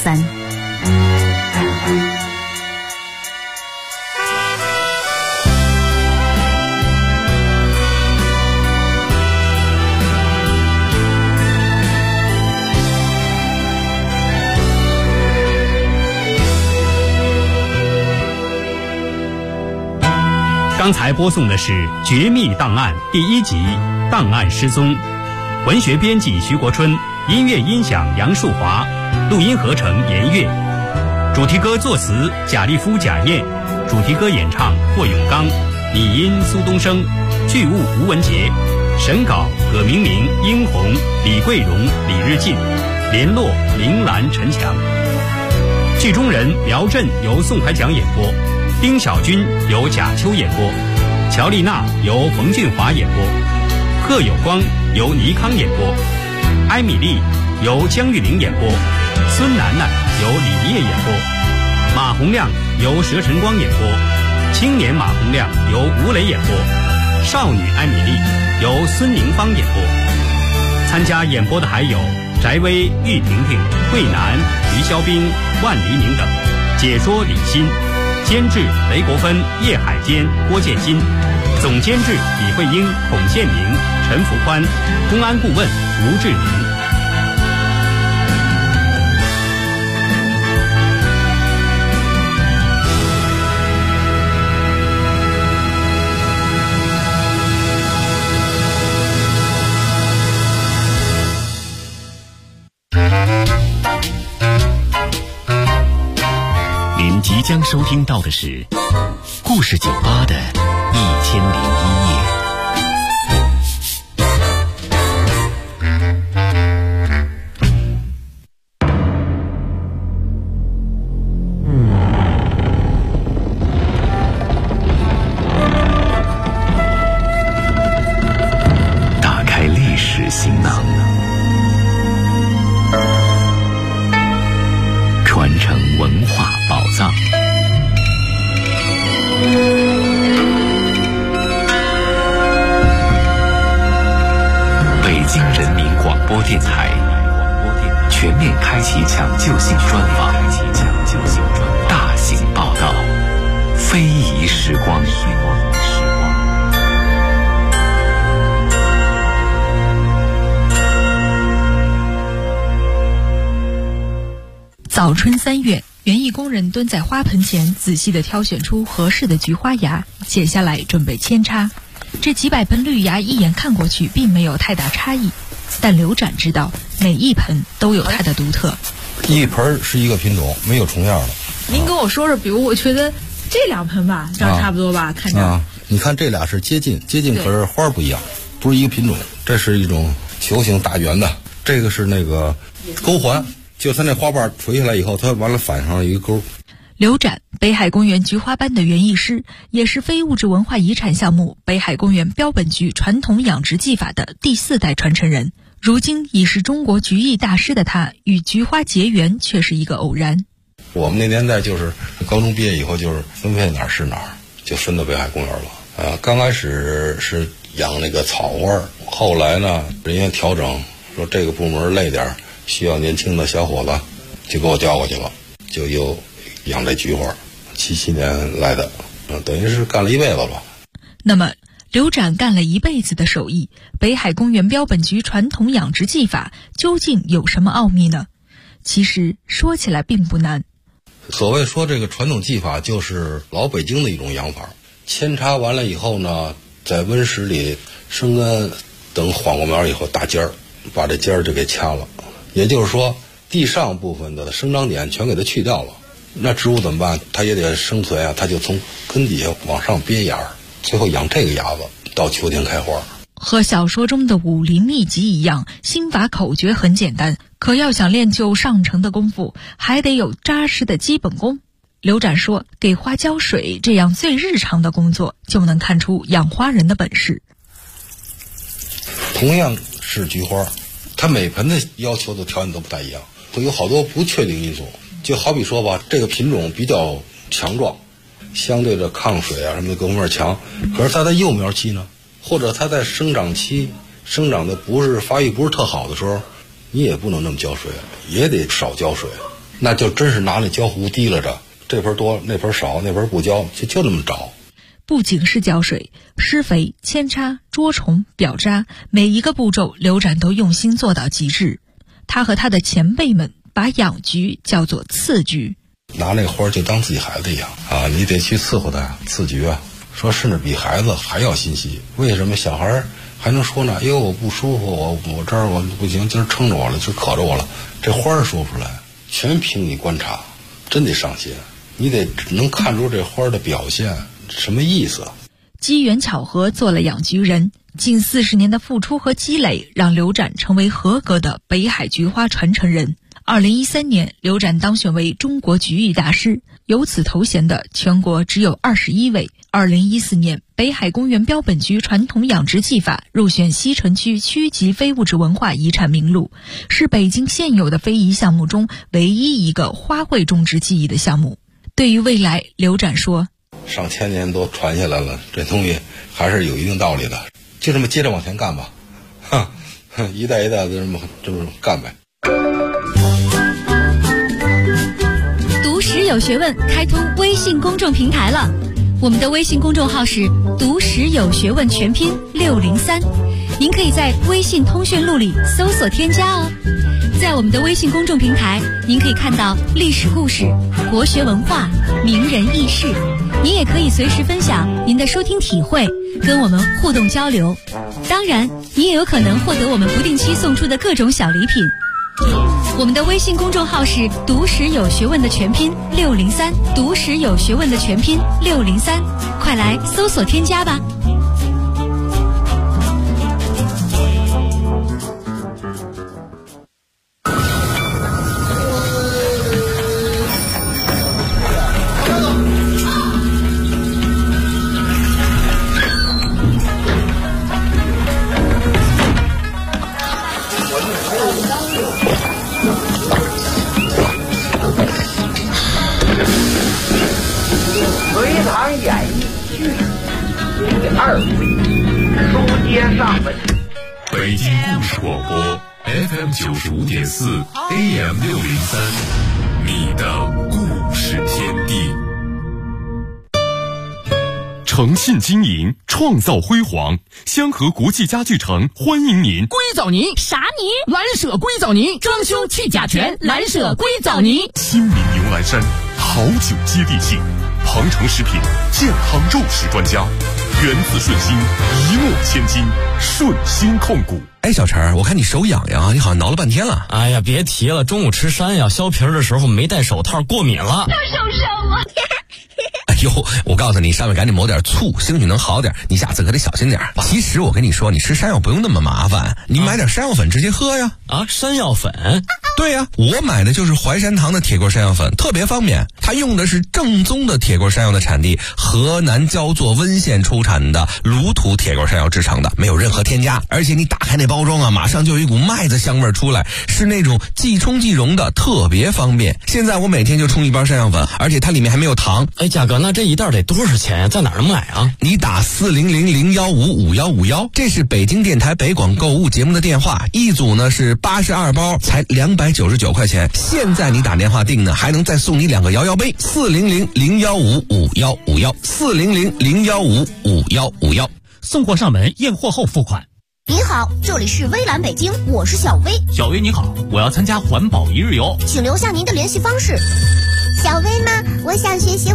刚才播送的是《绝密档案》第1集《档案失踪》，文学编辑徐国春，音乐音响杨树华，录音合成严月，主题歌作词贾立夫、贾燕，主题歌演唱霍永刚，拟音苏东升，剧务吴文杰，审稿葛明明、殷红、李桂荣、李日进，联络林兰、陈强。剧中人苗震由宋海蒋演播，丁小军由贾秋演播，乔丽娜由冯俊华演播，贺有光由倪康演播，艾米丽由江玉玲演播，孙楠楠由李烨演播，马洪亮由佘晨光演播，青年马洪亮由吴磊演播，少女艾米丽由孙宁芳演播。参加演播的还有翟薇、玉婷婷、桂南、于肖斌、万黎明等，解说李欣，监制雷国芬、叶海坚、郭建新，总监制李慧英、孔建明、陈福宽，公安顾问吴志明。 您即将收听到的是故事酒吧的1001夜。打开历史行囊，传承文化宝藏。北京人民广播电台全面开启抢救性专访，大型报道，非遗时光。 早春3月，园艺工人蹲在花盆前，仔细地挑选出合适的菊花芽，剪下来准备扦插。这几百盆绿芽一眼看过去并没有太大差异，但刘展知道每一盆都有它的独特。 一盆是一个品种，没有重样的。 您跟我说说，比如我觉得这2盆吧，长差不多吧，看着。 你看这俩是接近，可是花不一样，不是一个品种。这是一种球形大圆的，这个是那个钩环。就它那花瓣垂下来以后，它完了反上了一个钩。 刘展，北海公园菊花班的园艺师，也是非物质文化遗产项目北海公园标本局传统养殖技法的第4代传承人。如今已是中国菊艺大师的他，与菊花结缘却是一个偶然。 我们那年代就是高中毕业以后，就是分配哪儿是哪儿，就分到北海公园了。刚开始是养那个草花，后来呢，人家调整说这个部门累点，需要年轻的小伙子，就给我调过去了，就又养这菊花。77年来的，等于是干了一辈子了。 那么刘展干了一辈子的手艺，北海公园标本局传统养殖技法究竟有什么奥秘呢？其实说起来并不难。 所谓说这个传统技法，就是老北京的一种养法。扦插完了以后呢，在温室里生根，等缓过苗以后打尖儿，把这尖儿就给掐了。也就是说，地上部分的生长点全给它去掉了。那植物怎么办？它也得生存啊，它就从根底下往上编芽，最后养这个芽子，到秋天开花。 和小说中的武林秘籍一样，心法口诀很简单，可要想练就上乘的功夫，还得有扎实的基本功。刘展说，给花浇水这样最日常的工作，就能看出养花人的本事。 同样是菊花，它每盆的要求的条件都不太一样，会有好多不确定因素。就好比说吧，这个品种比较强壮，相对的抗水啊什么的各方面强，可是它在幼苗期呢，或者它在生长期生长的发育不是特好的时候，你也不能那么浇水，也得少浇水，那就真是拿那浇壶提了着，这盆多那盆少，那盆不浇，就那么着。 不仅是浇水，施肥、扦插、捉虫、表渣，每一个步骤刘展都用心做到极致。他和他的前辈们把养菊叫做次菊， 拿那花就当自己孩子一样啊，你得去伺候他，次菊啊，说甚至比孩子还要心细。为什么小孩还能说呢？哎呦，我不舒服，我这儿我不行，今儿撑着我了，今儿渴着我了。这花说不出来，全凭你观察，真得上心，你得能看出这花的表现什么意思。 机缘巧合做了养菊人，近40年的付出和积累，让刘展成为合格的北海菊花传承人。2013年，刘展当选为中国菊艺大师，有此头衔的全国只有21位。2014年，北海公园标本菊传统养殖技法入选西城区区级非物质文化遗产名录，是北京现有的非遗项目中唯一一个花卉种植技艺的项目。对于未来，刘展说， 上千年都传下来了，这东西还是有一定道理的，就这么接着往前干吧，一代一代的这么干呗。 读史有学问开通微信公众平台了，我们的微信公众号是读史有学问全拼603，您可以在微信通讯录里搜索添加哦。在我们的微信公众平台，您可以看到历史故事、国学文化、名人轶事，您也可以随时分享您的收听体会，跟我们互动交流。当然，你也有可能获得我们不定期送出的各种小礼品。我们的微信公众号是读史有学问的全拼603，读史有学问的全拼603，快来搜索添加吧。 演艺剧第2回书接上文。 北京故事广播 FM 95.4 AM 603，你的故事天地。诚信经营，创造辉煌。香河国际家具城欢迎您。 硅藻泥啥泥？蓝舍硅藻泥，装修去甲醛，蓝舍硅藻泥。 新民牛栏山，好酒接地气。庞城食品健康肉食专家，源自顺心，一诺千金，顺心控股。 哎，小陈，我看你手痒痒，你好像挠了半天了。 哎呀，别提了，中午吃山药削皮的时候没戴手套，过敏了。 受伤了。 哎呦，我告诉你，上面赶紧抹点醋，兴许能好点。你下次可得小心点。其实我跟你说，你吃山药不用那么麻烦，你买点山药粉直接喝呀。 啊，山药粉？ 对呀，我买的就是淮山堂的铁棍山药粉，特别方便。它用的是正宗的铁棍山药的产地河南焦作温县出产的卤土铁棍山药制成的，没有任何添加。而且你打开那包装啊，马上就有一股麦子香味出来，是那种即冲即溶的，特别方便。现在我每天就冲一包山药粉，而且它里面还没有糖。 哎，价格那这一袋得多少钱呀？在哪儿能买啊？ 你打400-015-5151，这是北京电台北广购物节目的电话，一组呢是82包，才299块钱。现在你打电话订呢，还能再送你2个摇摇杯。400-015-5151 400-015-5151， 送货上门，验货后付款。 您好，这里是微蓝北京，我是小薇。 小薇你好，我要参加环保一日游， 请留下您的联系方式。 小薇吗？我想学习